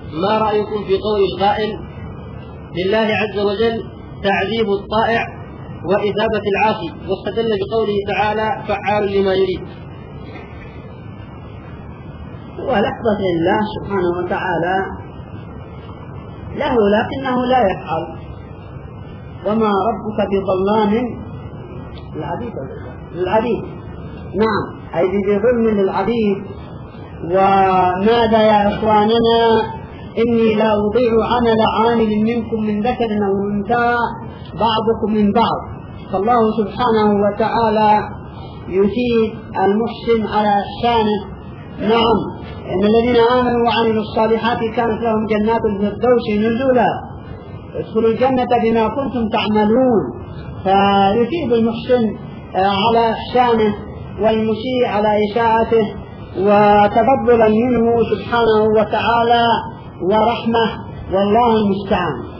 ما رأيكم في قول القائل لله عز وجل تعذيب الطائع وإثابة العاصي، واستدل بقوله تعالى فعال لما يريد؟ ولحظة الله سبحانه وتعالى له لكنه لا يفعل، وما ربك بظلام للعبيد. نعم، أي بظلم للعبيد. وماذا يا إخواننا، إني لا أضيع عمل عامل منكم من ذكر أو أنثى بعضكم من بعض. فالله سبحانه وتعالى يثيب المحسن على إحسانه. نعم، إن الذين آمنوا وعملوا الصالحات كانت لهم جنات الفردوس نزلا، ادخلوا الجنة بما كنتم تعملون. فيثيب المحسن على إحسانه والمسيء على إساءته، وتفضلا منه سبحانه وتعالى ورحمة، والله المستعان.